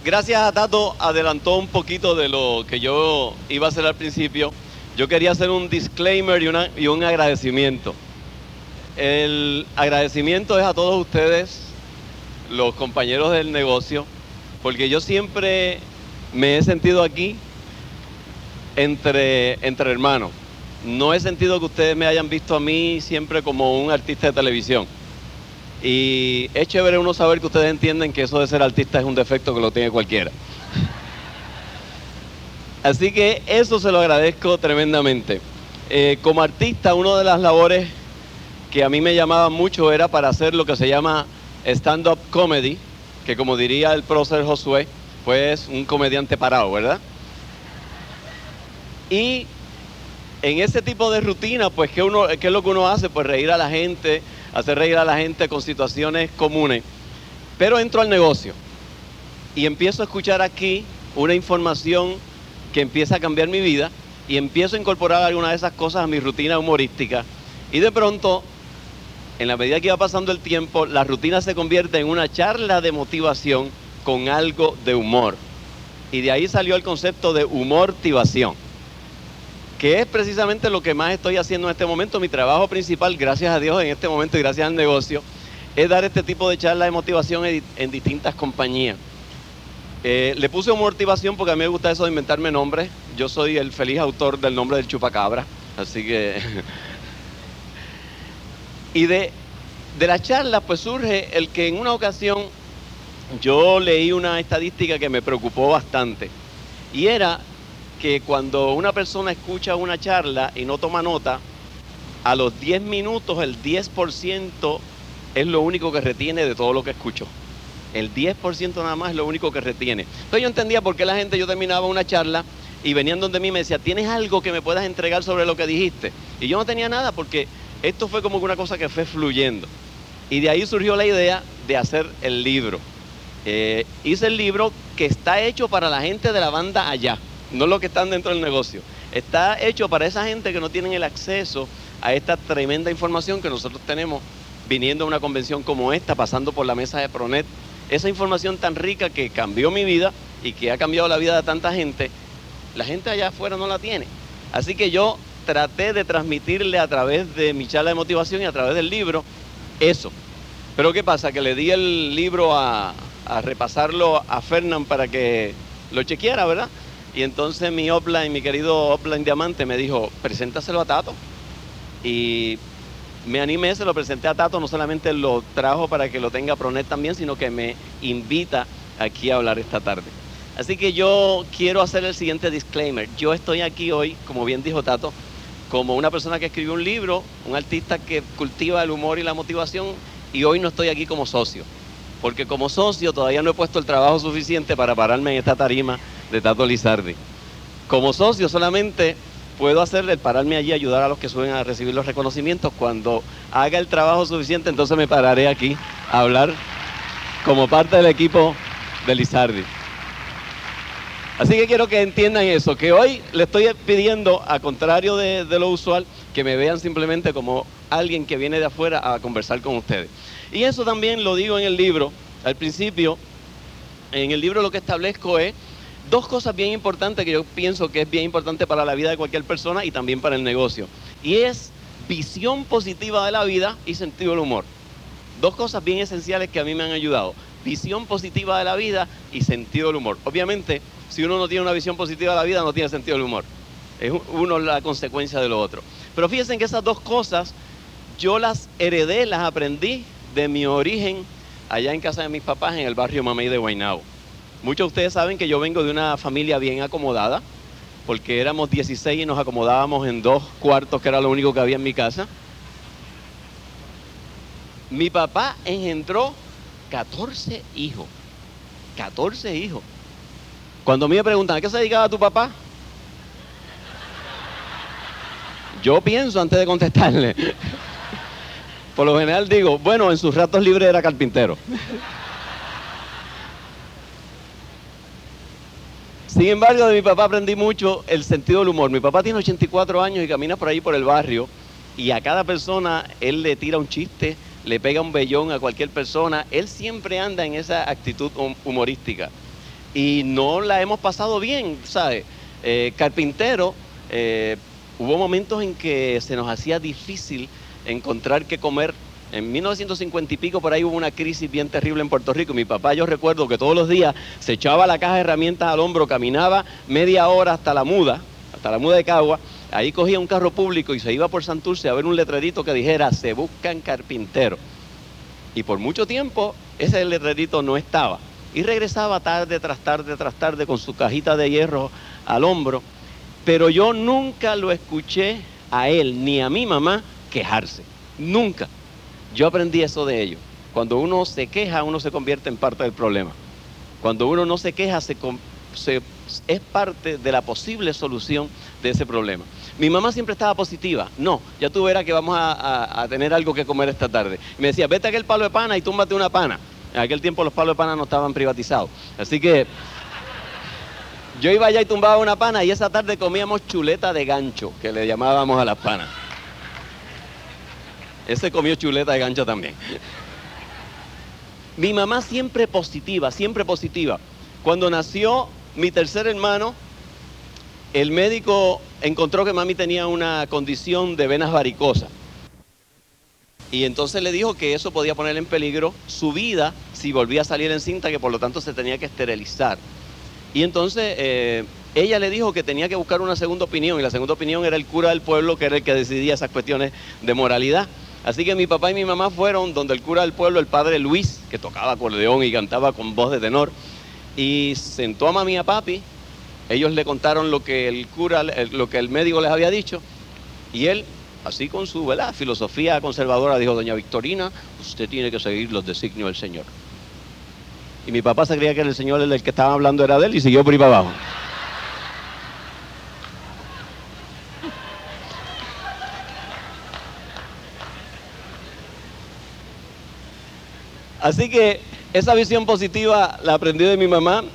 Gracias a Tato, adelantó un poquito de lo que yo iba a hacer al principio. Yo quería hacer un disclaimer y un agradecimiento. El agradecimiento es a todos ustedes, los compañeros del negocio, porque yo siempre me he sentido aquí entre hermanos. No he sentido que ustedes me hayan visto a mí siempre como un artista de televisión. Y es chévere uno saber que ustedes entienden que eso de ser artista es un defecto que lo tiene cualquiera. Así que eso se lo agradezco tremendamente. Como artista, una de las labores que a mí me llamaba mucho era para hacer lo que se llama stand-up comedy, que como diría el prócer Josué, pues un comediante parado, ¿verdad? Y en ese tipo de rutina, pues, ¿qué es lo que uno hace? Pues reír a la gente, hacer reír a la gente con situaciones comunes. Pero entro al negocio y empiezo a escuchar aquí una información que empieza a cambiar mi vida y empiezo a incorporar algunas de esas cosas a mi rutina humorística. Y de pronto, en la medida que va pasando el tiempo, la rutina se convierte en una charla de motivación con algo de humor. Y de ahí salió el concepto de humortivación, que es precisamente lo que más estoy haciendo en este momento. Mi trabajo principal, gracias a Dios en este momento y gracias al negocio, es dar este tipo de charlas de motivación en distintas compañías. Le puse humortivación porque a mí me gusta eso de inventarme nombres. Yo soy el feliz autor del nombre del chupacabra, así que... Y de la charla pues surge el que en una ocasión yo leí una estadística que me preocupó bastante, y era que cuando una persona escucha una charla y no toma nota, a los 10 minutos el 10% es lo único que retiene de todo lo que escuchó. El 10% nada más es lo único que retiene. Entonces yo entendía por qué la gente, yo terminaba una charla y venían donde mí y me decía, ¿tienes algo que me puedas entregar sobre lo que dijiste? Y yo no tenía nada porque esto fue como una cosa que fue fluyendo. Y de ahí surgió la idea de hacer el libro. Hice el libro que está hecho para la gente de la banda allá, no los que están dentro del negocio. Está hecho para esa gente que no tienen el acceso a esta tremenda información que nosotros tenemos viniendo a una convención como esta, pasando por la mesa de Pronet. Esa información tan rica que cambió mi vida y que ha cambiado la vida de tanta gente, la gente allá afuera no la tiene. Así que yo traté de transmitirle a través de mi charla de motivación y a través del libro eso. Pero ¿qué pasa? Que le di el libro a repasarlo a Fernán para que lo chequeara, ¿verdad? Y entonces mi querido Upline Diamante me dijo, preséntaselo a Tato. Y me animé, se lo presenté a Tato, no solamente lo trajo para que lo tenga Pronet también, sino que me invita aquí a hablar esta tarde. Así que yo quiero hacer el siguiente disclaimer. Yo estoy aquí hoy, como bien dijo Tato, como una persona que escribió un libro, un artista que cultiva el humor y la motivación, y hoy no estoy aquí como socio, porque como socio todavía no he puesto el trabajo suficiente para pararme en esta tarima de Tato Lizardi. Como socio solamente puedo hacer el pararme allí, ayudar a los que suben a recibir los reconocimientos. Cuando haga el trabajo suficiente, entonces me pararé aquí a hablar como parte del equipo de Lizardi. Así que quiero que entiendan eso, que hoy le estoy pidiendo, a contrario de lo usual, que me vean simplemente como alguien que viene de afuera a conversar con ustedes. Y eso también lo digo en el libro. Al principio, en el libro lo que establezco es dos cosas bien importantes que yo pienso que es bien importante para la vida de cualquier persona y también para el negocio. Y es visión positiva de la vida y sentido del humor. Dos cosas bien esenciales que a mí me han ayudado. Visión positiva de la vida y sentido del humor. Obviamente, si uno no tiene una visión positiva de la vida, no tiene sentido del humor. Es uno la consecuencia de lo otro. Pero fíjense que esas dos cosas yo las heredé, las aprendí de mi origen allá en casa de mis papás en el barrio Mamey de Guaynabo. Muchos de ustedes saben que yo vengo de una familia bien acomodada, porque éramos 16 y nos acomodábamos en 2 cuartos, que era lo único que había en mi casa. Mi papá engendró 14 hijos. 14 hijos. Cuando a mí me preguntan, ¿a qué se dedicaba tu papá? Yo pienso antes de contestarle. Por lo general digo, bueno, en sus ratos libres era carpintero. Sin embargo, de mi papá aprendí mucho el sentido del humor. Mi papá tiene 84 años y camina por ahí por el barrio, y a cada persona él le tira un chiste, le pega un vellón a cualquier persona. Él siempre anda en esa actitud humorística. y no la hemos pasado bien, ¿sabes? Carpintero, hubo momentos en que se nos hacía difícil encontrar qué comer. En 1950 y pico por ahí hubo una crisis bien terrible en Puerto Rico. Mi papá, yo recuerdo que todos los días se echaba la caja de herramientas al hombro, caminaba media hora hasta la muda de Cagua, ahí cogía un carro público y se iba por Santurce a ver un letrerito que dijera, se buscan carpinteros. Y por mucho tiempo ese letrerito no estaba. Y regresaba tarde tras tarde tras tarde con su cajita de hierro al hombro. Pero yo nunca lo escuché a él ni a mi mamá quejarse. Nunca. Yo aprendí eso de ellos. Cuando uno se queja, uno se convierte en parte del problema. Cuando uno no se queja, es parte de la posible solución de ese problema. Mi mamá siempre estaba positiva. No, ya tú verás que vamos a tener algo que comer esta tarde. Y me decía, vete a aquel palo de pana y túmbate una pana. En aquel tiempo los palos de pana no estaban privatizados. Así que yo iba allá y tumbaba una pana y esa tarde comíamos chuleta de gancho, que le llamábamos a las panas. Ese comió chuleta de gancho también. Mi mamá siempre positiva, siempre positiva. Cuando nació mi tercer hermano, el médico encontró que mami tenía una condición de venas varicosas. Y entonces le dijo que eso podía poner en peligro su vida si volvía a salir encinta, que por lo tanto se tenía que esterilizar. Y entonces ella le dijo que tenía que buscar una segunda opinión, y la segunda opinión era el cura del pueblo, que era el que decidía esas cuestiones de moralidad. Así que mi papá y mi mamá fueron donde el cura del pueblo, el padre Luis, que tocaba acordeón y cantaba con voz de tenor, y sentó a mami y a papi. Ellos le contaron lo que el cura, lo que el médico les había dicho, y él, así con su filosofía conservadora, dijo, doña Victorina, usted tiene que seguir los designios del Señor. Y mi papá se creía que el Señor del que estaba hablando era de él y siguió por ahí para abajo. Así que esa visión positiva la aprendí de mi mamá,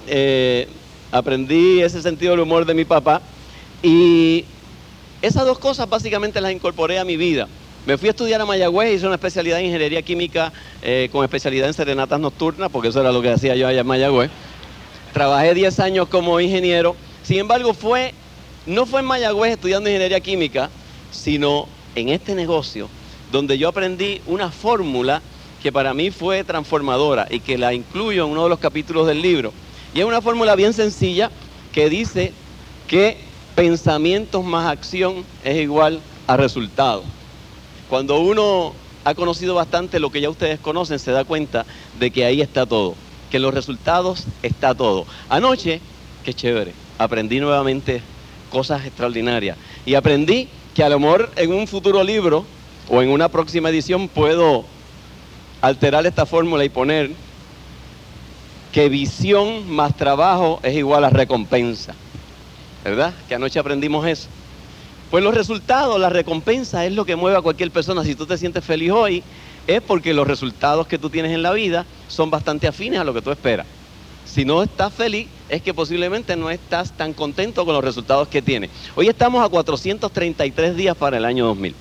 aprendí ese sentido del humor de mi papá, y esas dos cosas básicamente las incorporé a mi vida. Me fui a estudiar a Mayagüez, hice una especialidad en ingeniería química con especialidad en serenatas nocturnas, porque eso era lo que hacía yo allá en Mayagüez. Trabajé 10 años como ingeniero. Sin embargo, no fue en Mayagüez estudiando ingeniería química, sino en este negocio, donde yo aprendí una fórmula que para mí fue transformadora y que la incluyo en uno de los capítulos del libro. Y es una fórmula bien sencilla que dice que pensamientos más acción es igual a resultado. Cuando uno ha conocido bastante lo que ya ustedes conocen, se da cuenta de que ahí está todo, que en los resultados está todo. Anoche, qué chévere, aprendí nuevamente cosas extraordinarias. Y aprendí que a lo mejor en un futuro libro o en una próxima edición puedo alterar esta fórmula y poner que visión más trabajo es igual a recompensa. ¿Verdad? Que anoche aprendimos eso. Pues los resultados, la recompensa es lo que mueve a cualquier persona. Si tú te sientes feliz hoy, es porque los resultados que tú tienes en la vida son bastante afines a lo que tú esperas. Si no estás feliz, es que posiblemente no estás tan contento con los resultados que tienes. Hoy estamos a 433 días para el año 2000.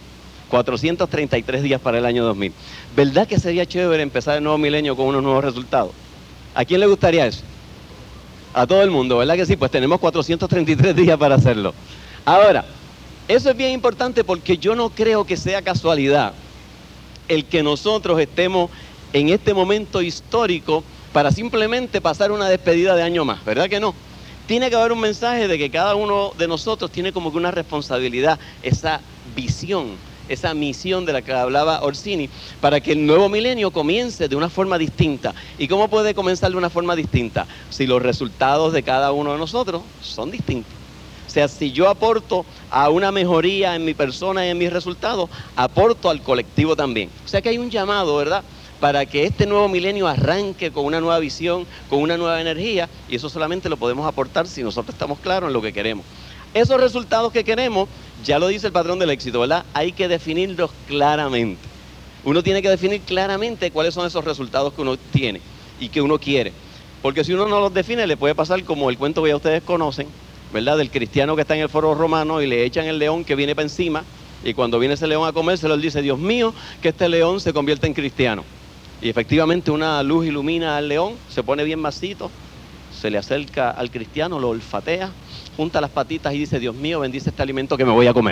433 días para el año 2000. ¿Verdad que sería chévere empezar el nuevo milenio con unos nuevos resultados? ¿A quién le gustaría eso? A todo el mundo, ¿verdad que sí? Pues tenemos 433 días para hacerlo. Ahora, eso es bien importante porque yo no creo que sea casualidad el que nosotros estemos en este momento histórico para simplemente pasar una despedida de año más, ¿verdad que no? Tiene que haber un mensaje de que cada uno de nosotros tiene como que una responsabilidad, esa visión, esa misión de la que hablaba Orsini, para que el nuevo milenio comience de una forma distinta. ¿Y cómo puede comenzar de una forma distinta? Si los resultados de cada uno de nosotros son distintos. O sea, si yo aporto a una mejoría en mi persona y en mis resultados, aporto al colectivo también. O sea que hay un llamado, ¿verdad?, para que este nuevo milenio arranque con una nueva visión, con una nueva energía, y eso solamente lo podemos aportar si nosotros estamos claros en lo que queremos. Esos resultados que queremos, ya lo dice el patrón del éxito, ¿verdad? Hay que definirlos claramente. Uno tiene que definir claramente cuáles son esos resultados que uno tiene y que uno quiere. Porque si uno no los define, le puede pasar como el cuento que ya ustedes conocen, ¿verdad? Del cristiano que está en el foro romano y le echan el león que viene para encima, y cuando viene ese león a comérselo, él dice, Dios mío, que este león se convierta en cristiano. Y efectivamente una luz ilumina al león, se pone bien masito, se le acerca al cristiano, lo olfatea, junta las patitas y dice: Dios mío, bendice este alimento que me voy a comer.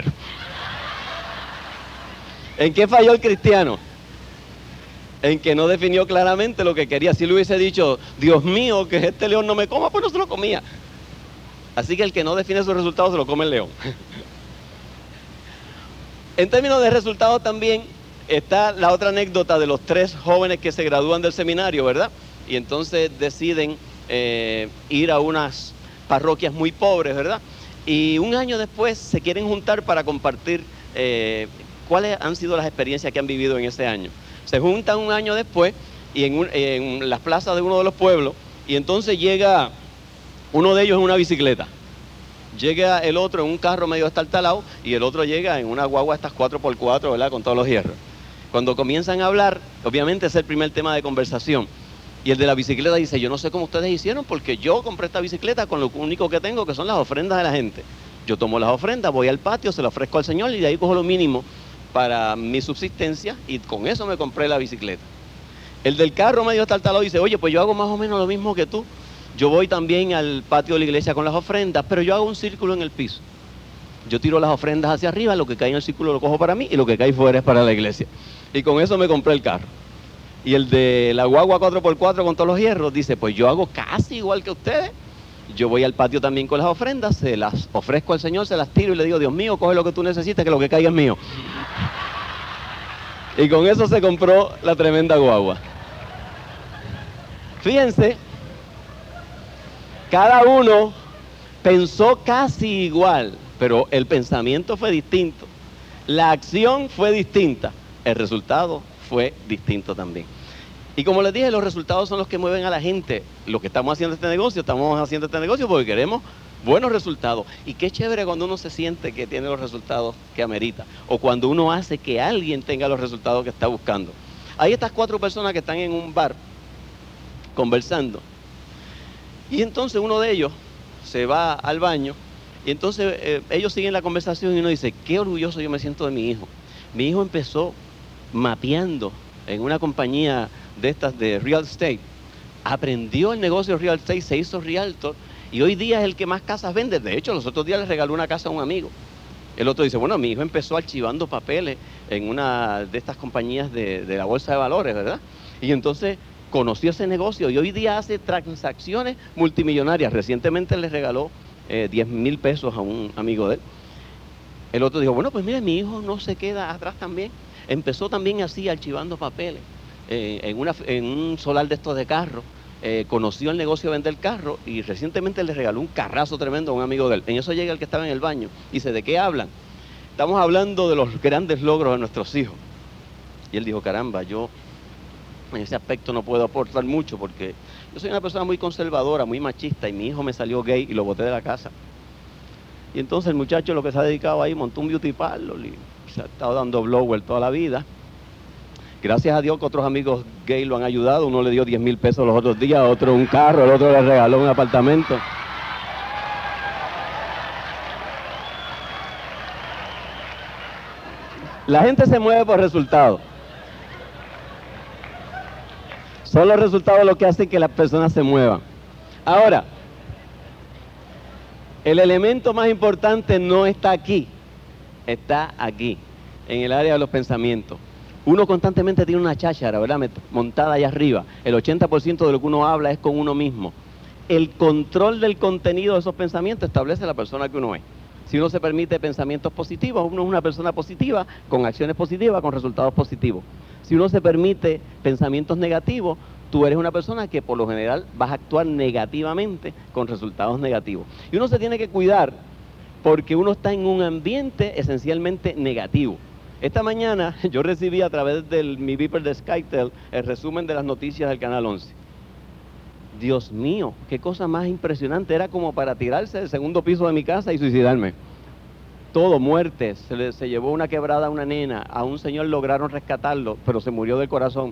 ¿En qué falló el cristiano? En que no definió claramente lo que quería. Si le hubiese dicho: Dios mío, que este león no me coma, pues no se lo comía. Así que el que no define sus resultados se lo come el león. En términos de resultados también está la otra anécdota de los 3 jóvenes que se gradúan del seminario, ¿verdad? Y entonces deciden ir a unas parroquias muy pobres, ¿verdad? Y un año después se quieren juntar para compartir cuáles han sido las experiencias que han vivido en ese año. Se juntan un año después y en las plazas de uno de los pueblos, y entonces llega uno de ellos en una bicicleta, llega el otro en un carro medio estartalado y el otro llega en una guagua estas 4x4, ¿verdad? Con todos los hierros. Cuando comienzan a hablar, obviamente es el primer tema de conversación. Y el de la bicicleta dice: yo no sé cómo ustedes hicieron, porque yo compré esta bicicleta con lo único que tengo, que son las ofrendas de la gente. Yo tomo las ofrendas, voy al patio, se las ofrezco al Señor y de ahí cojo lo mínimo para mi subsistencia y con eso me compré la bicicleta. El del carro medio estartalado dice: oye, pues yo hago más o menos lo mismo que tú. Yo voy también al patio de la iglesia con las ofrendas, pero yo hago un círculo en el piso. Yo tiro las ofrendas hacia arriba, lo que cae en el círculo lo cojo para mí y lo que cae fuera es para la iglesia. Y con eso me compré el carro. Y el de la guagua 4x4 con todos los hierros dice: pues yo hago casi igual que ustedes. Yo voy al patio también con las ofrendas, se las ofrezco al Señor, se las tiro y le digo: Dios mío, coge lo que tú necesites, que lo que caiga es mío. Y con eso se compró la tremenda guagua. Fíjense, cada uno pensó casi igual, pero el pensamiento fue distinto. La acción fue distinta, el resultado fue distinto también. Y como les dije, los resultados son los que mueven a la gente. Lo que estamos haciendo estamos haciendo este negocio porque queremos buenos resultados. Y qué chévere cuando uno se siente que tiene los resultados que amerita, o cuando uno hace que alguien tenga los resultados que está buscando. Hay estas 4 personas que están en un bar conversando, y entonces uno de ellos se va al baño, y entonces ellos siguen la conversación y uno dice: qué orgulloso yo me siento de mi hijo. Mi hijo empezó mapeando en una compañía de estas de real estate, aprendió el negocio de real estate, se hizo realtor y hoy día es el que más casas vende. De hecho, los otros días le regaló una casa a un amigo. El otro dice: bueno, mi hijo empezó archivando papeles en una de estas compañías de la bolsa de valores, ¿verdad? Y entonces conoció ese negocio y hoy día hace transacciones multimillonarias. Recientemente le regaló 10,000 pesos a un amigo de él. El otro dijo: bueno, pues mire, mi hijo no se queda atrás también. Empezó también así, archivando papeles en un solar de estos de carro. Conoció el negocio de vender carro y recientemente le regaló un carrazo tremendo a un amigo de él. En eso llega el que estaba en el baño y dice: ¿de qué hablan? Estamos hablando de los grandes logros de nuestros hijos. Y él dijo: caramba, yo en ese aspecto no puedo aportar mucho porque yo soy una persona muy conservadora, muy machista, y mi hijo me salió gay y lo boté de la casa. Y entonces el muchacho, lo que se ha dedicado ahí, montó un beauty parlor y se ha estado dando blower toda la vida. Gracias a Dios que otros amigos gay lo han ayudado. Uno le dio 10,000 pesos los otros días, otro un carro, el otro le regaló un apartamento. La gente se mueve por resultados. Son los resultados los que hacen que las personas se muevan. Ahora, el elemento más importante no está aquí, está aquí, en el área de los pensamientos. Uno constantemente tiene una cháchara, ¿verdad?, montada allá arriba. El 80% de lo que uno habla es con uno mismo. El control del contenido de esos pensamientos establece la persona que uno es. Si uno se permite pensamientos positivos, uno es una persona positiva, con acciones positivas, con resultados positivos. Si uno se permite pensamientos negativos, tú eres una persona que por lo general vas a actuar negativamente con resultados negativos. Y uno se tiene que cuidar porque uno está en un ambiente esencialmente negativo. Esta mañana yo recibí a través de mi beeper de SkyTel el resumen de las noticias del Canal 11. Dios mío, qué cosa más impresionante. Era como para tirarse del segundo piso de mi casa y suicidarme. Todo, muertes. Se llevó una quebrada a una nena. A un señor lograron rescatarlo, pero se murió del corazón.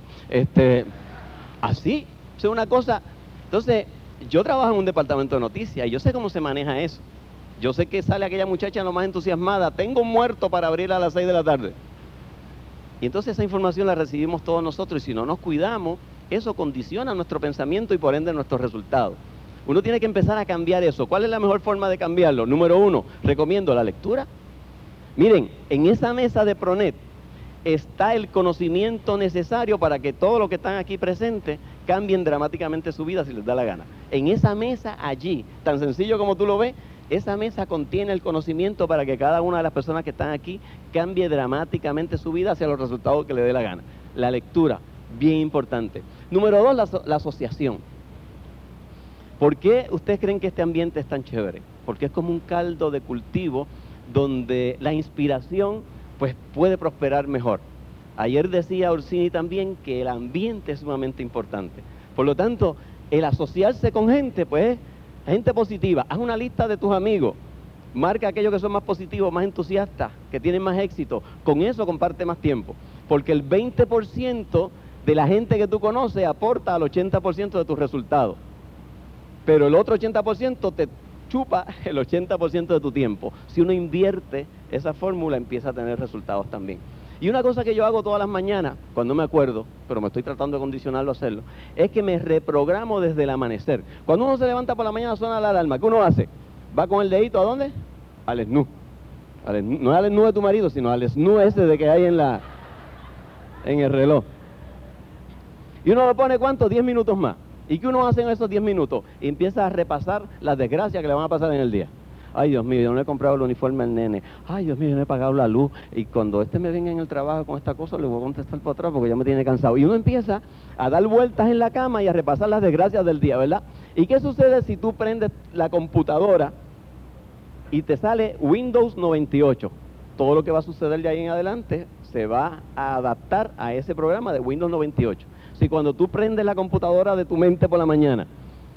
Así, es una cosa. Entonces, yo trabajo en un departamento de noticias y yo sé cómo se maneja eso. Yo sé que sale aquella muchacha lo más entusiasmada: tengo un muerto para abrir a las 6 de la tarde. Y entonces esa información la recibimos todos nosotros, y si no nos cuidamos, eso condiciona nuestro pensamiento y por ende nuestros resultados. Uno tiene que empezar a cambiar eso. ¿Cuál es la mejor forma de cambiarlo? Número 1, recomiendo la lectura. Miren, en esa mesa de Pronet está el conocimiento necesario para que todos los que están aquí presentes cambien dramáticamente su vida si les da la gana. En esa mesa allí, tan sencillo como tú lo ves, esa mesa contiene el conocimiento para que cada una de las personas que están aquí cambie dramáticamente su vida hacia los resultados que le dé la gana. La lectura, bien importante. Número 2, la asociación. ¿Por qué ustedes creen que este ambiente es tan chévere? Porque es como un caldo de cultivo donde la inspiración pues puede prosperar mejor. Ayer decía Orsini también que el ambiente es sumamente importante. Por lo tanto, el asociarse con gente, pues, gente positiva. Haz una lista de tus amigos. Marca aquellos que son más positivos, más entusiastas, que tienen más éxito. Con eso comparte más tiempo. Porque el 20% de la gente que tú conoces aporta al 80% de tus resultados. Pero el otro 80% te chupa el 80% de tu tiempo. Si uno invierte esa fórmula, empieza a tener resultados también. Y una cosa que yo hago todas las mañanas, cuando me acuerdo, pero me estoy tratando de condicionarlo a hacerlo, es que me reprogramo desde el amanecer. Cuando uno se levanta por la mañana, suena la alarma. ¿Qué uno hace? Va con el dedito, ¿a dónde? Al snooze. No es al snooze de tu marido, sino al snooze ese de que hay en el reloj. Y uno lo pone, ¿cuánto? 10 minutos más. ¿Y qué uno hace en esos 10 minutos? Y empieza a repasar las desgracias que le van a pasar en el día. Ay, Dios mío, yo no le he comprado el uniforme al nene. Ay, Dios mío, yo no he pagado la luz. Y cuando me venga en el trabajo con esta cosa, le voy a contestar para atrás porque ya me tiene cansado. Y uno empieza a dar vueltas en la cama y a repasar las desgracias del día, ¿verdad? ¿Y qué sucede si tú prendes la computadora y te sale Windows 98? Todo lo que va a suceder de ahí en adelante se va a adaptar a ese programa de Windows 98. Si cuando tú prendes la computadora de tu mente por la mañana,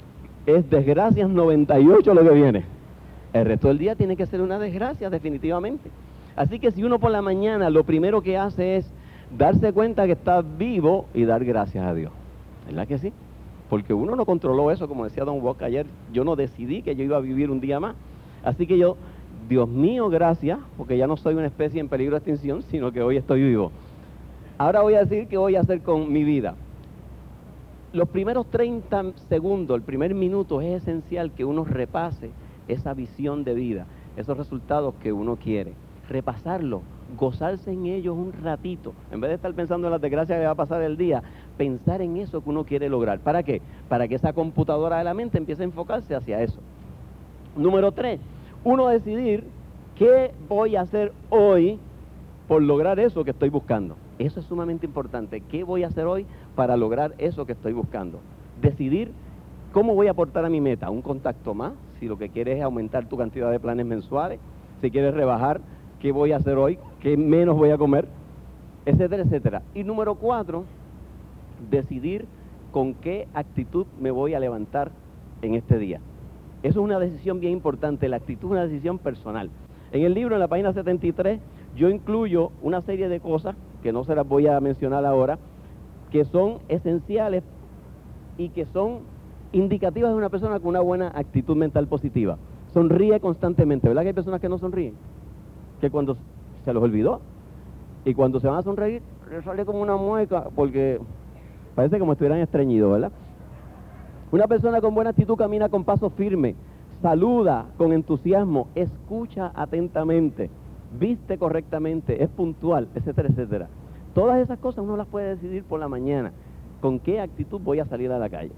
es desgracias 98 lo que viene, el resto del día tiene que ser una desgracia definitivamente. Así que si uno por la mañana lo primero que hace es darse cuenta que está vivo y dar gracias a Dios, ¿verdad que sí? Porque uno no controló eso, como decía Don Walk ayer, yo no decidí que yo iba a vivir un día más. Así que yo, Dios mío, gracias, porque ya no soy una especie en peligro de extinción, sino que hoy estoy vivo. Ahora voy a decir qué voy a hacer con mi vida. Los primeros 30 segundos, el primer minuto, es esencial que uno repase esa visión de vida, esos resultados que uno quiere. Repasarlo, gozarse en ellos un ratito. En vez de estar pensando en las desgracias que va a pasar el día, pensar en eso que uno quiere lograr. ¿Para qué? Para que esa computadora de la mente empiece a enfocarse hacia eso. Número 3, uno decidir qué voy a hacer hoy por lograr eso que estoy buscando. Eso es sumamente importante. ¿Qué voy a hacer hoy para lograr eso que estoy buscando? Decidir cómo voy a aportar a mi meta. Un contacto más, si lo que quieres es aumentar tu cantidad de planes mensuales. Si quieres rebajar, ¿qué voy a hacer hoy? ¿Qué menos voy a comer? Etcétera, etcétera. Y número 4, decidir con qué actitud me voy a levantar en este día. Eso es una decisión bien importante. La actitud es una decisión personal. En el libro, en la página 73, yo incluyo una serie de cosas que no se las voy a mencionar ahora, que son esenciales y que son indicativas de una persona con una buena actitud mental positiva. Sonríe constantemente, ¿verdad que hay personas que no sonríen? Que cuando se los olvidó y cuando se van a sonreír, les sale como una mueca porque parece como si estuvieran estreñidos, ¿verdad? Una persona con buena actitud camina con paso firme, saluda con entusiasmo, escucha atentamente, viste correctamente, es puntual, etcétera, etcétera. Todas esas cosas uno las puede decidir por la mañana. ¿Con qué actitud voy a salir a la calle?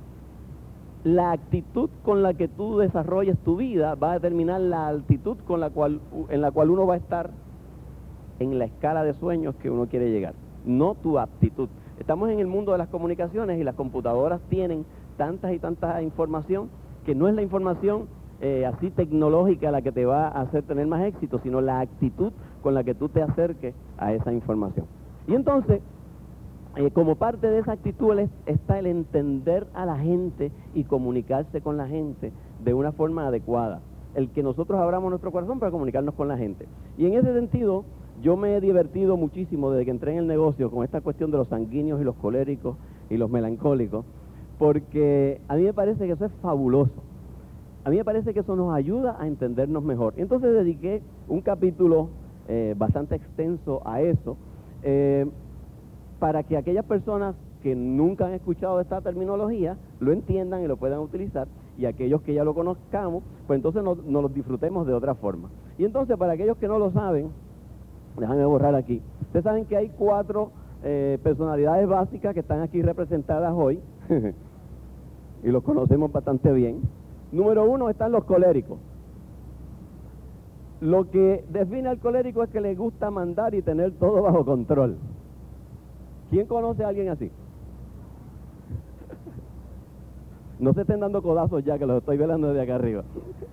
La actitud con la que tú desarrolles tu vida va a determinar la altitud en la cual uno va a estar en la escala de sueños que uno quiere llegar, no tu aptitud. Estamos en el mundo de las comunicaciones y las computadoras tienen tantas y tantas información que no es la información así tecnológica la que te va a hacer tener más éxito, sino la actitud con la que tú te acerques a esa información. Y entonces, como parte de esa actitud está el entender a la gente y comunicarse con la gente de una forma adecuada. El que nosotros abramos nuestro corazón para comunicarnos con la gente. Y en ese sentido, yo me he divertido muchísimo desde que entré en el negocio con esta cuestión de los sanguíneos y los coléricos y los melancólicos, porque a mí me parece que eso es fabuloso. A mí me parece que eso nos ayuda a entendernos mejor. Entonces dediqué un capítulo bastante extenso a eso, para que aquellas personas que nunca han escuchado esta terminología lo entiendan y lo puedan utilizar, y aquellos que ya lo conozcamos, pues entonces nos lo disfrutemos de otra forma. Y entonces, para aquellos que no lo saben, déjame borrar aquí. Ustedes saben que hay 4 personalidades básicas que están aquí representadas hoy, y los conocemos bastante bien. Número 1 están los coléricos. Lo que define al colérico es que le gusta mandar y tener todo bajo control. ¿Quién conoce a alguien así? No se estén dando codazos ya, que los estoy velando desde acá arriba.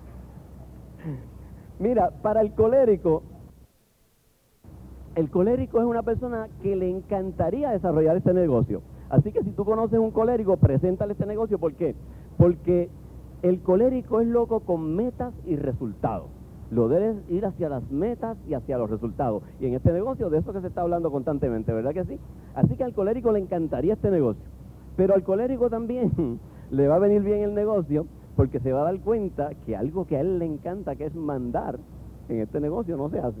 Mira, para el colérico es una persona que le encantaría desarrollar este negocio. Así que si tú conoces un colérico, preséntale este negocio. ¿Por qué? Porque el colérico es loco con metas y resultados. Lo debes ir hacia las metas y hacia los resultados. Y en este negocio, de eso que se está hablando constantemente, ¿verdad que sí? Así que al colérico le encantaría este negocio. Pero al colérico también le va a venir bien el negocio, porque se va a dar cuenta que algo que a él le encanta, que es mandar, en este negocio no se hace.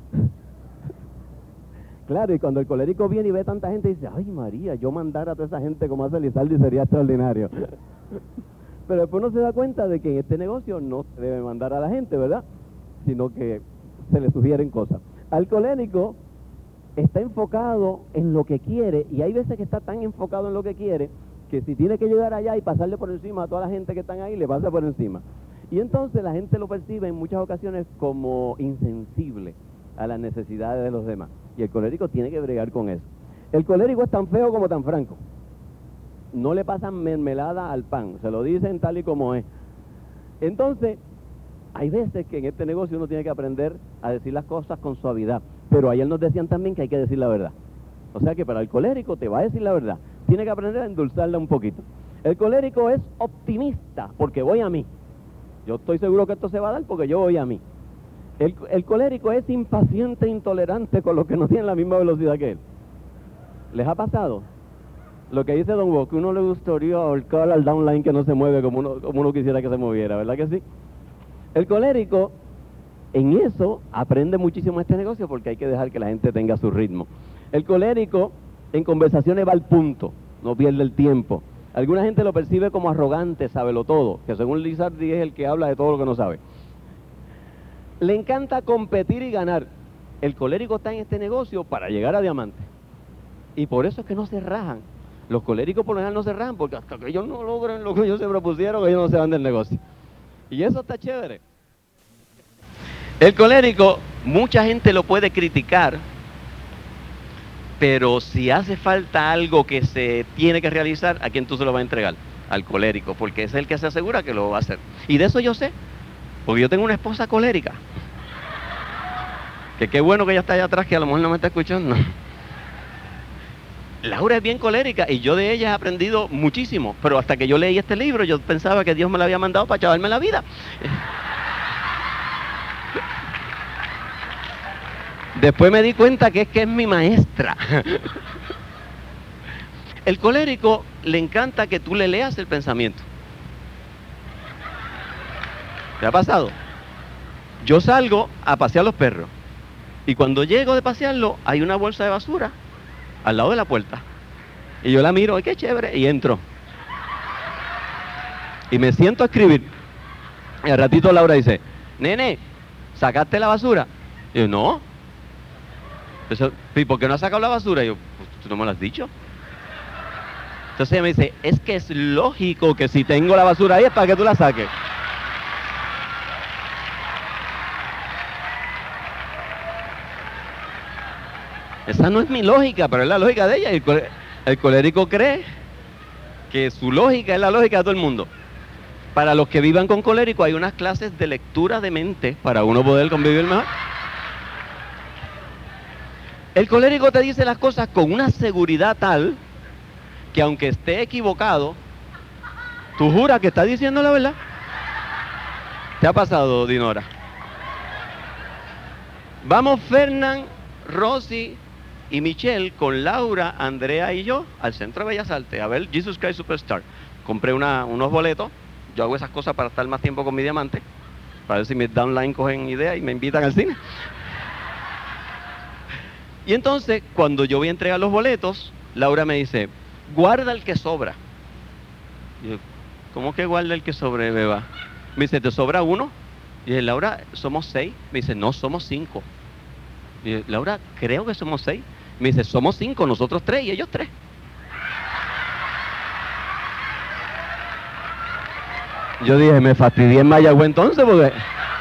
Claro, y cuando el colérico viene y ve tanta gente, dice, ay María, yo mandar a toda esa gente como hace Lizardi sería extraordinario. Pero después uno se da cuenta de que en este negocio no se debe mandar a la gente, ¿verdad? Sino que se le sugieren cosas. Al colérico está enfocado en lo que quiere, y hay veces que está tan enfocado en lo que quiere, que si tiene que llegar allá y pasarle por encima a toda la gente que están ahí, le pasa por encima. Y entonces la gente lo percibe en muchas ocasiones como insensible a las necesidades de los demás. Y el colérico tiene que bregar con eso. El colérico es tan feo como tan franco. No le pasan mermelada al pan, se lo dicen tal y como es. Entonces, hay veces que en este negocio uno tiene que aprender a decir las cosas con suavidad. Pero ayer nos decían también que hay que decir la verdad. O sea que para el colérico te va a decir la verdad. Tiene que aprender a endulzarla un poquito. El colérico es optimista, porque voy a mí. Yo estoy seguro que esto se va a dar porque yo voy a mí. El colérico es impaciente e intolerante con los que no tienen la misma velocidad que él. ¿Les ha pasado? Lo que dice Don Bosco, que uno le gustaría ahorcar al downline que no se mueve como uno quisiera que se moviera, ¿verdad que sí? El colérico, en eso, aprende muchísimo este negocio, porque hay que dejar que la gente tenga su ritmo. El colérico, en conversaciones va al punto, no pierde el tiempo. Alguna gente lo percibe como arrogante, sábelo todo, que según Lizardi es el que habla de todo lo que no sabe. Le encanta competir y ganar. El colérico está en este negocio para llegar a diamante. Y por eso es que no se rajan. Los coléricos por lo general no se rajan, porque hasta que ellos no logren lo que ellos se propusieron, ellos no se van del negocio. Y eso está chévere. El colérico, mucha gente lo puede criticar, pero si hace falta algo que se tiene que realizar, ¿a quién tú se lo vas a entregar? Al colérico, porque es el que se asegura que lo va a hacer. Y de eso yo sé, porque yo tengo una esposa colérica. Que qué bueno que ella está allá atrás, que a lo mejor no me está escuchando. Laura es bien colérica y yo de ella he aprendido muchísimo, pero hasta que yo leí este libro yo pensaba que Dios me lo había mandado para chavarme la vida. Después me di cuenta que es mi maestra. El colérico le encanta que tú le leas el pensamiento. ¿Te ha pasado? Yo salgo a pasear los perros y cuando llego de pasearlo hay una bolsa de basura al lado de la puerta. Y yo la miro, ¡ay, qué chévere! Y entro. Y me siento a escribir. Y al ratito Laura dice, nene, ¿sacaste la basura? Y yo, no. ¿Y por qué no has sacado la basura? Y yo, pues tú no me lo has dicho. Entonces ella me dice, es que es lógico que si tengo la basura ahí es para que tú la saques. Esa no es mi lógica, pero es la lógica de ella. El colérico cree que su lógica es la lógica de todo el mundo. Para los que vivan con colérico hay unas clases de lectura de mente para uno poder convivir mejor. El colérico te dice las cosas con una seguridad tal que aunque esté equivocado, tú juras que está diciendo la verdad. ¿Te ha pasado, Dinora? Vamos Fernán, Rosy y Michelle con Laura, Andrea y yo al Centro de Bellas Artes a ver Jesus Christ Superstar. Compré unos boletos. Yo hago esas cosas para estar más tiempo con mi diamante, para ver si mis downline cogen idea y me invitan al cine. Y entonces, cuando yo voy a entregar los boletos, Laura me dice, guarda el que sobra. Y yo, ¿cómo que guarda el que sobre, beba? Me dice, ¿te sobra uno? Y dije, Laura, somos 6. Me dice, no, somos 5. Y dije, Laura, creo que somos 6. Me dice, somos 5, nosotros 3 y ellos 3. Yo dije, me fastidié en Mayagüez entonces porque...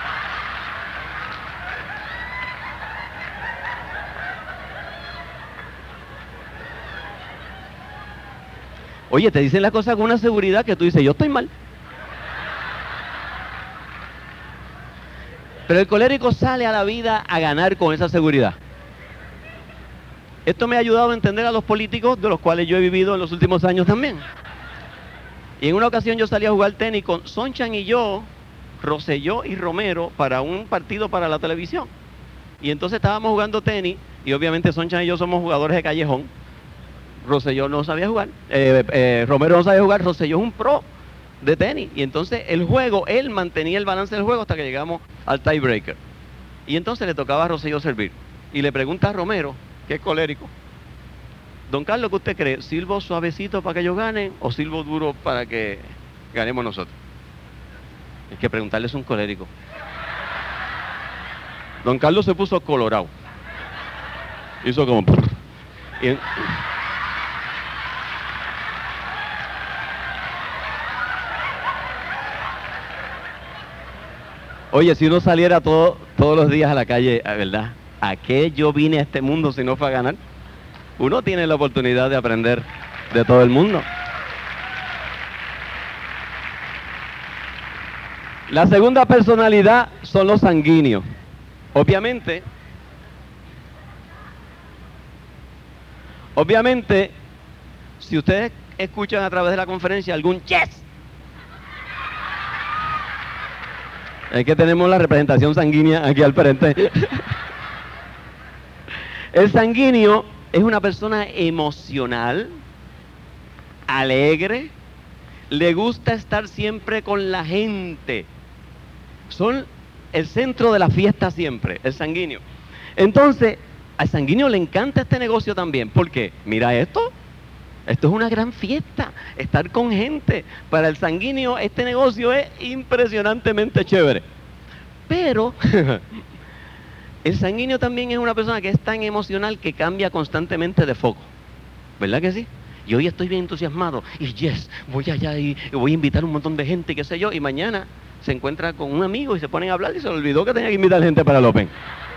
Oye, te dicen las cosas con una seguridad que tú dices, yo estoy mal. Pero el colérico sale a la vida a ganar con esa seguridad. Esto me ha ayudado a entender a los políticos, de los cuales yo he vivido en los últimos años también. Y en una ocasión yo salí a jugar tenis con Sonchan y yo, Rosselló y Romero, para un partido para la televisión. Y entonces estábamos jugando tenis, y obviamente Sonchan y yo somos jugadores de callejón. Rosselló no sabía jugar, Romero no sabía jugar, Rosselló es un pro de tenis. Y entonces el juego, él mantenía el balance del juego hasta que llegamos al tiebreaker. Y entonces le tocaba a Rosselló servir. Y le pregunta a Romero, que es colérico, don Carlos, ¿qué usted cree? ¿Silbo suavecito para que ellos ganen o silbo duro para que ganemos nosotros? Hay que preguntarle, es un colérico. Don Carlos se puso colorado. Hizo como... Oye, si uno saliera todos los días a la calle, ¿verdad? ¿A qué yo vine a este mundo si no fue a ganar? Uno tiene la oportunidad de aprender de todo el mundo. La segunda personalidad son los sanguíneos. Obviamente, si ustedes escuchan a través de la conferencia algún yes, es que tenemos la representación sanguínea aquí al frente. El sanguíneo es una persona emocional, alegre, le gusta estar siempre con la gente. Son el centro de la fiesta siempre, el sanguíneo. Entonces, al sanguíneo le encanta este negocio también. ¿Por qué? Mira esto. Esto es una gran fiesta, estar con gente. Para el sanguíneo este negocio es impresionantemente chévere. Pero el sanguíneo también es una persona que es tan emocional que cambia constantemente de foco. ¿Verdad que sí? Y hoy estoy bien entusiasmado y voy allá y voy a invitar a un montón de gente, qué sé yo, y mañana se encuentra con un amigo y se ponen a hablar y se le olvidó que tenía que invitar gente para el Open.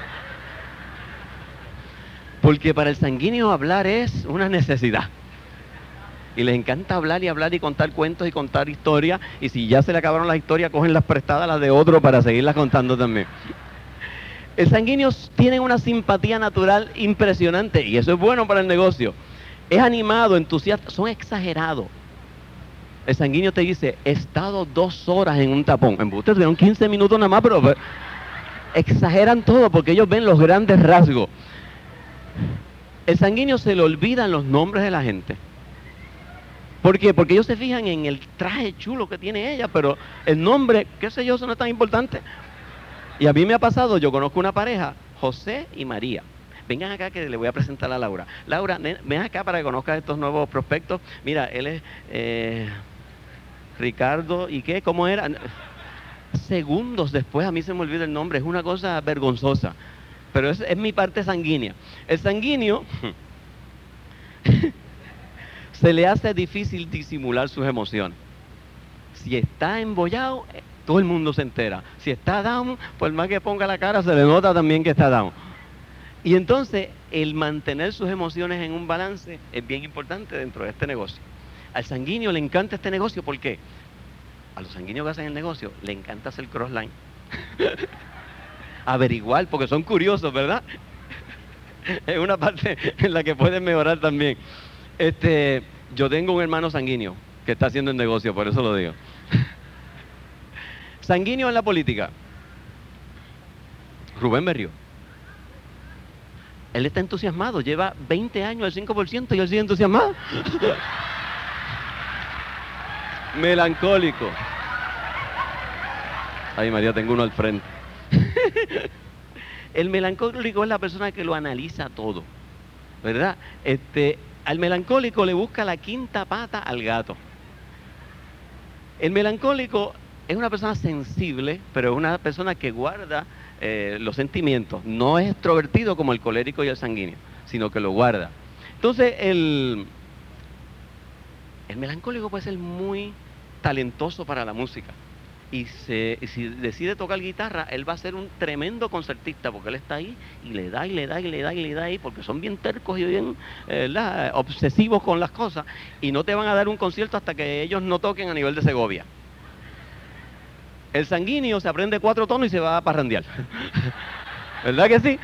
Porque para el sanguíneo hablar es una necesidad. Y les encanta hablar y contar cuentos y contar historias. Y si ya se le acabaron las historias, cogen las prestadas, las de otro, para seguirlas contando también. El sanguíneo tiene una simpatía natural impresionante. Y eso es bueno para el negocio. Es animado, entusiasta, son exagerados. El sanguíneo te dice, he estado 2 horas en un tapón. En ustedes tuvieron 15 minutos nada más, pero exageran todo porque ellos ven los grandes rasgos. El sanguíneo se le olvidan los nombres de la gente. ¿Por qué? Porque ellos se fijan en el traje chulo que tiene ella, pero el nombre, qué sé yo, eso no es tan importante. Y a mí me ha pasado, yo conozco una pareja, José y María. Vengan acá que le voy a presentar a Laura. Laura, ven acá para que conozcas estos nuevos prospectos. Mira, él es Ricardo, ¿y qué? ¿Cómo era? Segundos después a mí se me olvida el nombre, es una cosa vergonzosa. Pero es mi parte sanguínea. El sanguíneo... se le hace difícil disimular sus emociones. Si está embollado, todo el mundo se entera. Si está down, por más que ponga la cara, se le nota también que está down. Y entonces, el mantener sus emociones en un balance es bien importante dentro de este negocio. Al sanguíneo le encanta este negocio, ¿por qué? A los sanguíneos que hacen el negocio, le encanta hacer crossline. Averiguar, porque son curiosos, ¿verdad? Es una parte en la que pueden mejorar también. Yo tengo un hermano sanguíneo que está haciendo el negocio, por eso lo digo. Sanguíneo en la política. Rubén Berrío. Él está entusiasmado, lleva 20 años, el 5%, y él sigue entusiasmado. Melancólico. Ay, María, tengo uno al frente. El melancólico es la persona que lo analiza todo, ¿verdad? Al melancólico le busca la quinta pata al gato. El melancólico es una persona sensible, pero es una persona que guarda los sentimientos. No es extrovertido como el colérico y el sanguíneo, sino que lo guarda. Entonces, el melancólico puede ser muy talentoso para la música. Y si decide tocar guitarra, él va a ser un tremendo concertista, porque él está ahí y le da, y le da, y le da, y le da ahí, porque son bien tercos y bien obsesivos con las cosas, y no te van a dar un concierto hasta que ellos no toquen a nivel de Segovia. El sanguíneo se aprende 4 tonos y se va a parrandear. ¿Verdad que sí?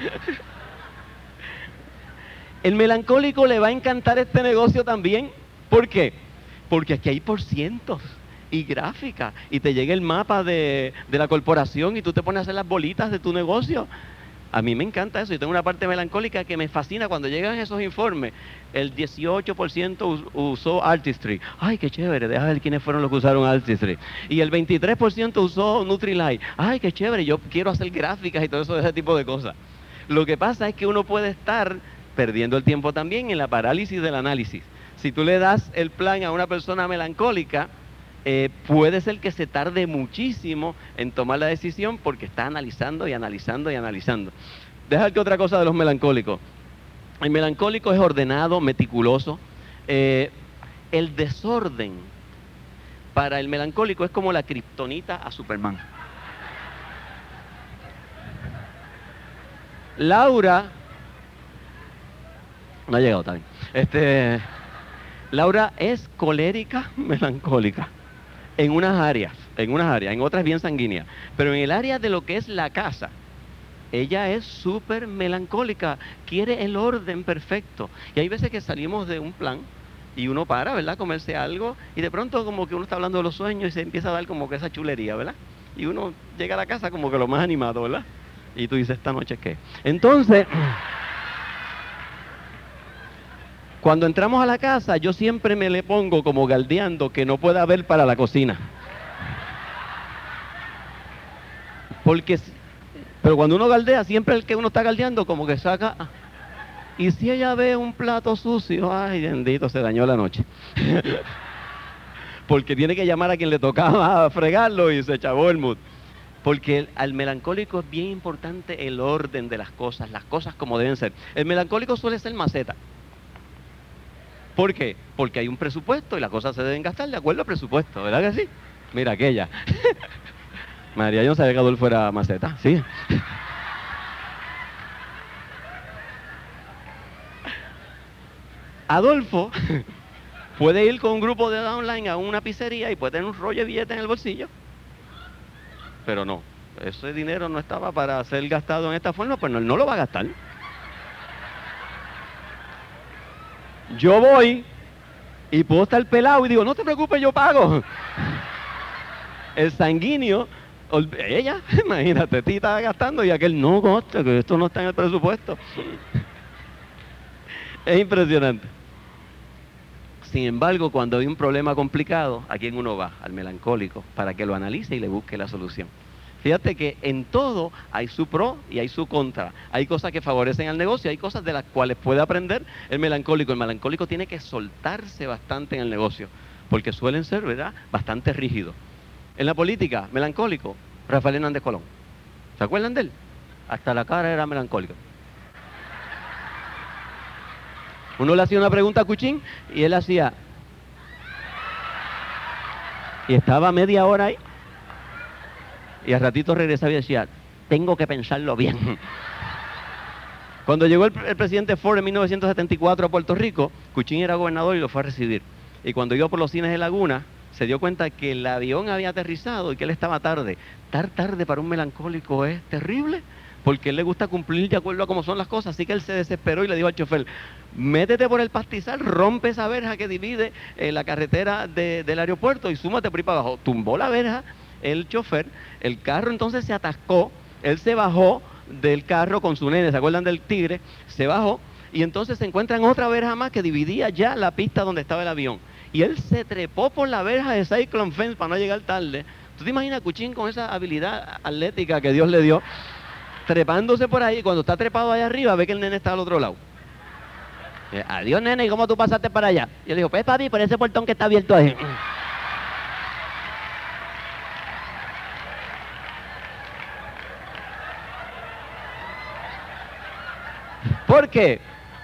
El melancólico le va a encantar este negocio también. ¿Por qué? Porque aquí hay porcientos y gráfica, y te llega el mapa de la corporación y tú te pones a hacer las bolitas de tu negocio. A mí me encanta eso. Yo tengo una parte melancólica que me fascina cuando llegan esos informes. El 18% usó Artistry. Ay, qué chévere, deja ver quiénes fueron los que usaron Artistry. Y el 23% usó Nutrilite. Ay, qué chévere, yo quiero hacer gráficas y todo eso, de ese tipo de cosas. Lo que pasa es que uno puede estar perdiendo el tiempo también en la parálisis del análisis. Si tú le das el plan a una persona melancólica, puede ser que se tarde muchísimo en tomar la decisión porque está analizando y analizando y analizando. Deja que otra cosa de los melancólicos. El melancólico es ordenado, meticuloso. El desorden para el melancólico es como la kriptonita a Superman. Laura, no ha llegado también. Laura es colérica, melancólica. En unas áreas, en otras bien sanguínea. Pero en el área de lo que es la casa, ella es súper melancólica, quiere el orden perfecto. Y hay veces que salimos de un plan y uno para, ¿verdad?, a comerse algo, y de pronto como que uno está hablando de los sueños y se empieza a dar como que esa chulería, ¿verdad? Y uno llega a la casa como que lo más animado, ¿verdad? Y tú dices, ¿esta noche qué? Entonces, cuando entramos a la casa, yo siempre me le pongo como galdeando que no pueda haber para la cocina. Pero cuando uno galdea, siempre el que uno está galdeando como que saca. Y si ella ve un plato sucio, ay, bendito, se dañó la noche. Porque tiene que llamar a quien le tocaba fregarlo y se chavó el mood. Porque al melancólico es bien importante el orden de las cosas como deben ser. El melancólico suele ser maceta. ¿Por qué? Porque hay un presupuesto y las cosas se deben gastar de acuerdo al presupuesto, ¿verdad que sí? Mira aquella. María, yo no sabía que Adolfo era maceta, ¿sí? Adolfo puede ir con un grupo de downline a una pizzería y puede tener un rollo de billete en el bolsillo. Pero no, ese dinero no estaba para ser gastado en esta forma, pues no, él no lo va a gastar. Yo voy y puedo estar pelado y digo, no te preocupes, yo pago. El sanguíneo, ella, imagínate, ti estaba gastando y aquel no gosta, que esto no está en el presupuesto. Es impresionante. Sin embargo, cuando hay un problema complicado, ¿a quién uno va? Al melancólico, para que lo analice y le busque la solución. Fíjate que en todo hay su pro y hay su contra. Hay cosas que favorecen al negocio, hay cosas de las cuales puede aprender el melancólico. El melancólico tiene que soltarse bastante en el negocio, porque suelen ser, ¿verdad?, bastante rígidos. En la política, melancólico, Rafael Hernández Colón. ¿Se acuerdan de él? Hasta la cara era melancólico. Uno le hacía una pregunta a Cuchín y él hacía... Y estaba media hora ahí. Y al ratito regresaba y decía, tengo que pensarlo bien. Cuando llegó el presidente Ford en 1974 a Puerto Rico, Cuchín era gobernador y lo fue a recibir. Y cuando iba por los cines de Laguna, se dio cuenta que el avión había aterrizado y que él estaba tarde. Estar tarde para un melancólico es terrible, porque a él le gusta cumplir de acuerdo a cómo son las cosas. Así que él se desesperó y le dijo al chofer, métete por el pastizal, rompe esa verja que divide la carretera del aeropuerto y súmate por ahí para abajo. Tumbó la verja el chofer, el carro entonces se atascó, él se bajó del carro con su nene, ¿se acuerdan del tigre? Se bajó y entonces se encuentran otra verja más que dividía ya la pista donde estaba el avión. Y él se trepó por la verja de Cyclone Fence para no llegar tarde. ¿Tú te imaginas a Cuchín con esa habilidad atlética que Dios le dio? Trepándose por ahí, y cuando está trepado allá arriba ve que el nene está al otro lado. Adiós, nene, ¿y cómo tú pasaste para allá? Yo digo, pues papi, por ese portón que está abierto ahí. ¿Por qué?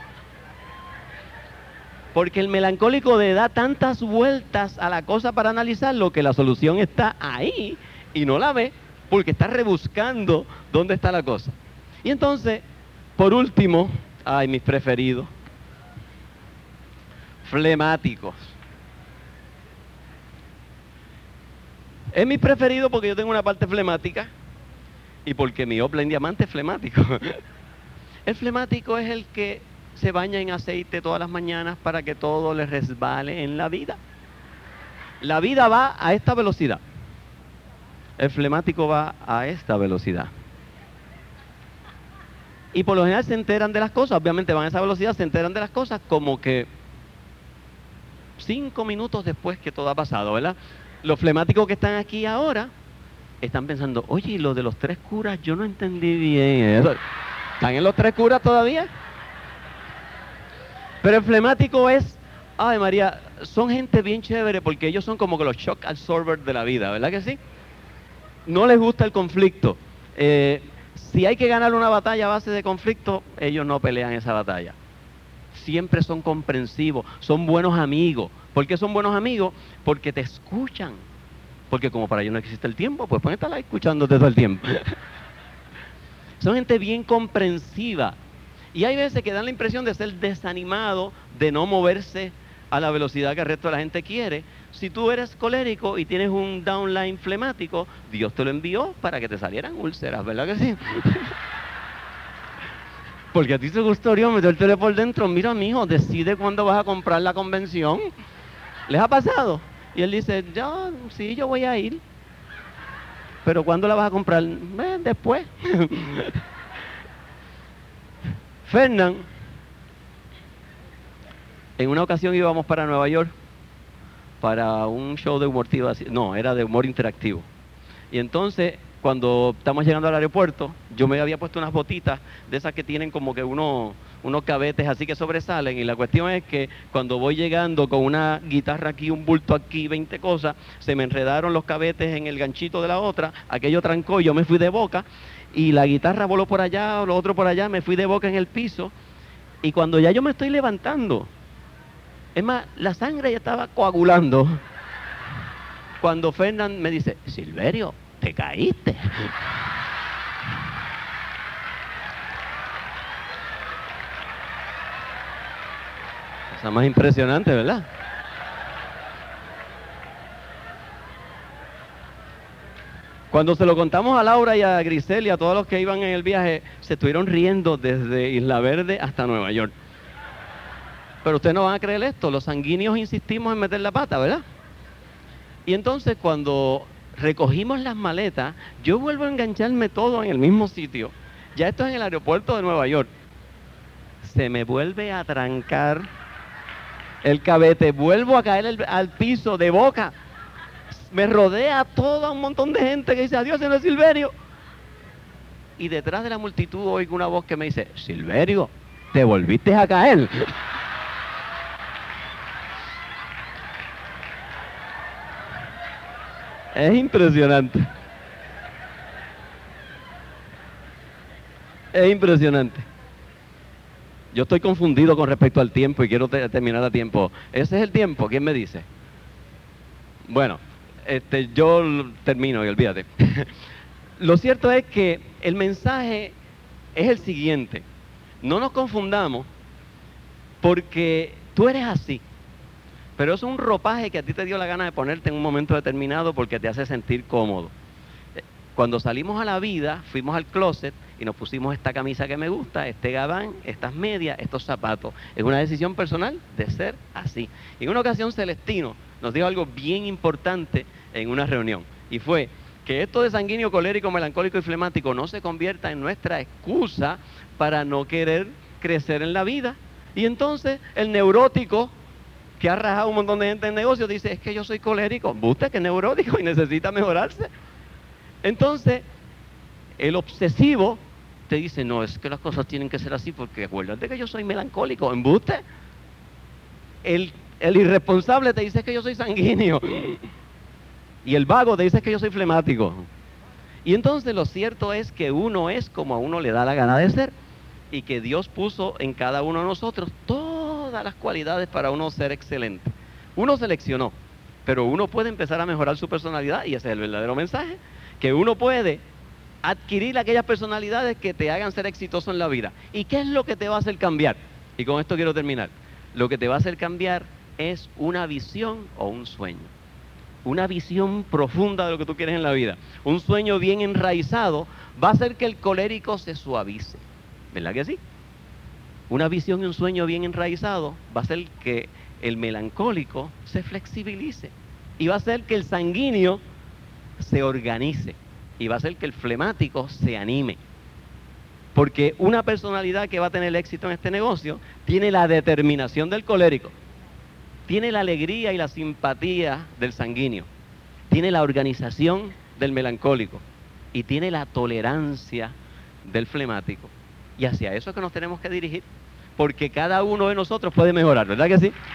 Porque el melancólico le da tantas vueltas a la cosa para analizarlo que la solución está ahí y no la ve porque está rebuscando dónde está la cosa. Y entonces, por último, ay, mis preferidos, flemáticos. Es mi preferido porque yo tengo una parte flemática y porque mi Opla en diamante es flemático. El flemático es el que se baña en aceite todas las mañanas para que todo le resbale en la vida. La vida va a esta velocidad. El flemático va a esta velocidad. Y por lo general se enteran de las cosas, obviamente van a esa velocidad, se enteran de las cosas como que 5 minutos después que todo ha pasado, ¿verdad? Los flemáticos que están aquí ahora están pensando, oye, lo de los 3 curas, yo no entendí bien eso. ¿Están en los 3 curas todavía? Pero el flemático es, ay María, son gente bien chévere porque ellos son como que los shock absorbers de la vida, ¿verdad que sí? No les gusta el conflicto. Si hay que ganar una batalla a base de conflicto, ellos no pelean esa batalla. Siempre son comprensivos, son buenos amigos. ¿Por qué son buenos amigos? Porque te escuchan. Porque como para ellos no existe el tiempo, pues pueden estar ahí escuchándote todo el tiempo. Son gente bien comprensiva. Y hay veces que dan la impresión de ser desanimado, de no moverse a la velocidad que el resto de la gente quiere. Si tú eres colérico y tienes un downline flemático, Dios te lo envió para que te salieran úlceras, ¿verdad que sí? Porque a ti te gustaría metértele por dentro. Mira, mijo, decide cuándo vas a comprar la convención. ¿Les ha pasado? Y él dice, sí, yo voy a ir. ¿Pero cuándo la vas a comprar? Después. Fernán, en una ocasión íbamos para Nueva York para un show de humor, no, era de humor interactivo. Y entonces, cuando estamos llegando al aeropuerto, yo me había puesto unas botitas de esas que tienen como que unos cabetes así que sobresalen, y la cuestión es que cuando voy llegando con una guitarra aquí, un bulto aquí, 20 cosas, se me enredaron los cabetes en el ganchito de la otra, aquello trancó y yo me fui de boca, y la guitarra voló por allá, lo otro por allá, me fui de boca en el piso, y cuando ya yo me estoy levantando, es más, la sangre ya estaba coagulando, cuando Fernán me dice, Silverio, te caíste. Cosa más impresionante, ¿verdad? Cuando se lo contamos a Laura y a Grisel y a todos los que iban en el viaje, se estuvieron riendo desde Isla Verde hasta Nueva York. Pero ustedes no van a creer esto, los sanguíneos insistimos en meter la pata, ¿verdad? Y entonces cuando recogimos las maletas, yo vuelvo a engancharme todo en el mismo sitio. Ya esto es en el aeropuerto de Nueva York. Se me vuelve a trancar el cabete, vuelvo a caer al piso de boca. Me rodea todo un montón de gente que dice, adiós, señor Silverio. Y detrás de la multitud oigo una voz que me dice, Silverio, te volviste a caer. Es impresionante. Es impresionante. Yo estoy confundido con respecto al tiempo y quiero terminar a tiempo. ¿Ese es el tiempo? ¿Quién me dice? Bueno, yo termino y olvídate. Lo cierto es que el mensaje es el siguiente. No nos confundamos porque tú eres así. Pero es un ropaje que a ti te dio la gana de ponerte en un momento determinado porque te hace sentir cómodo. Cuando salimos a la vida, fuimos al closet y nos pusimos esta camisa que me gusta, este gabán, estas medias, estos zapatos. Es una decisión personal de ser así. Y en una ocasión Celestino nos dijo algo bien importante en una reunión. Y fue que esto de sanguíneo, colérico, melancólico y flemático no se convierta en nuestra excusa para no querer crecer en la vida. Y entonces el neurótico, que ha rajado un montón de gente en negocios, dice, es que yo soy colérico. Usted que es neurótico y necesita mejorarse. Entonces, el obsesivo te dice, no, es que las cosas tienen que ser así porque acuérdate que yo soy melancólico. ¿Embuste? El irresponsable te dice que yo soy sanguíneo. Y el vago te dice que yo soy flemático. Y entonces lo cierto es que uno es como a uno le da la gana de ser. Y que Dios puso en cada uno de nosotros todas las cualidades para uno ser excelente. Uno seleccionó, pero uno puede empezar a mejorar su personalidad, y ese es el verdadero mensaje, que uno puede adquirir aquellas personalidades que te hagan ser exitoso en la vida. ¿Y qué es lo que te va a hacer cambiar? Y con esto quiero terminar. Lo que te va a hacer cambiar es una visión o un sueño. Una visión profunda de lo que tú quieres en la vida. Un sueño bien enraizado va a hacer que el colérico se suavice. ¿Verdad que sí? Una visión y un sueño bien enraizado va a hacer que el melancólico se flexibilice. Y va a hacer que el sanguíneo se organice. Y va a hacer que el flemático se anime. Porque una personalidad que va a tener éxito en este negocio tiene la determinación del colérico, tiene la alegría y la simpatía del sanguíneo, tiene la organización del melancólico y tiene la tolerancia del flemático. Y hacia eso es que nos tenemos que dirigir, porque cada uno de nosotros puede mejorar, ¿verdad que sí?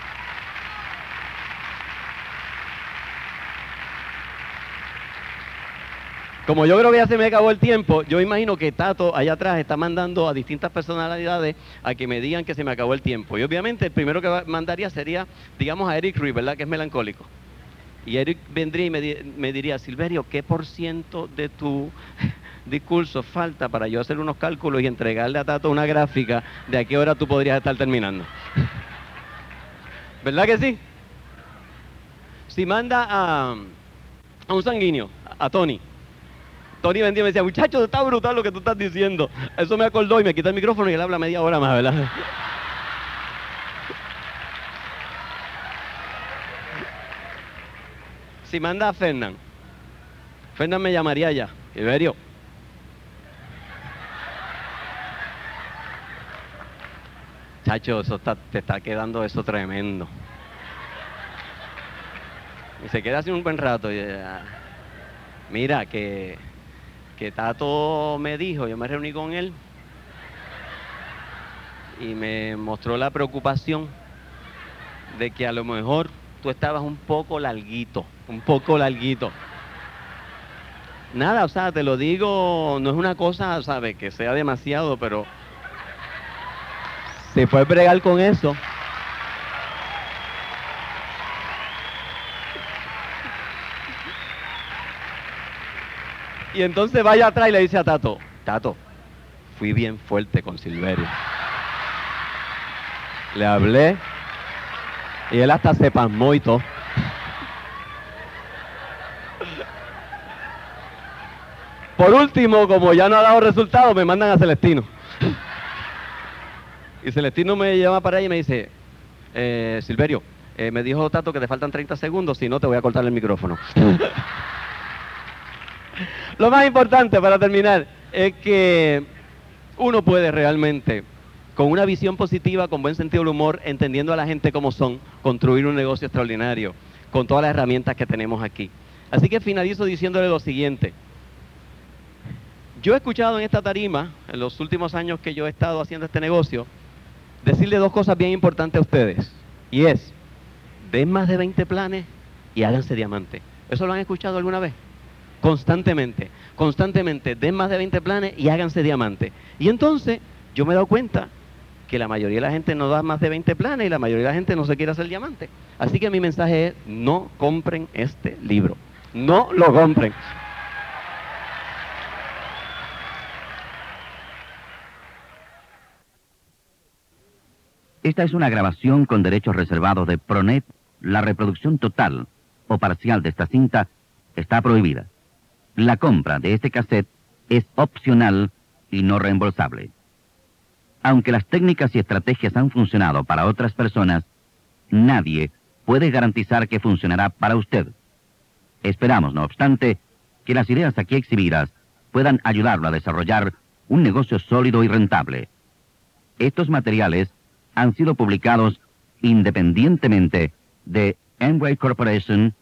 Como yo creo que ya se me acabó el tiempo, yo imagino que Tato allá atrás está mandando a distintas personalidades a que me digan que se me acabó el tiempo. Y obviamente el primero que mandaría sería, digamos, a Eric Ruiz, ¿verdad? Que es melancólico. Y Eric vendría y me diría, Silverio, ¿qué % de tu discurso falta para yo hacer unos cálculos y entregarle a Tato una gráfica de a qué hora tú podrías estar terminando? ¿Verdad que sí? Si manda a un sanguíneo, a Tony vendía y me decía, muchacho, está brutal lo que tú estás diciendo. Eso me acordó y me quita el micrófono y él habla media hora más, ¿verdad? Si manda a Fernán me llamaría ya, Silverio. Chacho, eso te está quedando eso tremendo. Y se queda así un buen rato. Y, mira, que Tato me dijo, yo me reuní con él y me mostró la preocupación de que a lo mejor tú estabas un poco larguito. Nada, o sea, te lo digo, no es una cosa, ¿sabes?, que sea demasiado, pero se puede bregar con eso. Y entonces vaya atrás y le dice a Tato, fui bien fuerte con Silverio. Le hablé y él hasta se pasmó y todo. Por último, como ya no ha dado resultado, me mandan a Celestino. Y Celestino me llama para ahí y me dice, Silverio, me dijo Tato que te faltan 30 segundos, si no te voy a cortar el micrófono. Lo más importante para terminar es que uno puede realmente, con una visión positiva, con buen sentido del humor, entendiendo a la gente como son, construir un negocio extraordinario, con todas las herramientas que tenemos aquí. Así que finalizo diciéndole lo siguiente. Yo he escuchado en esta tarima, en los últimos años que yo he estado haciendo este negocio, decirle dos cosas bien importantes a ustedes. Y es, den más de 20 planes y háganse diamante. ¿Eso lo han escuchado alguna vez? Constantemente, den más de 20 planes y háganse diamante. Y entonces, yo me he dado cuenta que la mayoría de la gente no da más de 20 planes y la mayoría de la gente no se quiere hacer diamante. Así que mi mensaje es, no compren este libro. No lo compren. Esta es una grabación con derechos reservados de Pronet. La reproducción total o parcial de esta cinta está prohibida. La compra de este cassette es opcional y no reembolsable. Aunque las técnicas y estrategias han funcionado para otras personas, nadie puede garantizar que funcionará para usted. Esperamos, no obstante, que las ideas aquí exhibidas puedan ayudarlo a desarrollar un negocio sólido y rentable. Estos materiales han sido publicados independientemente de Amway Corporation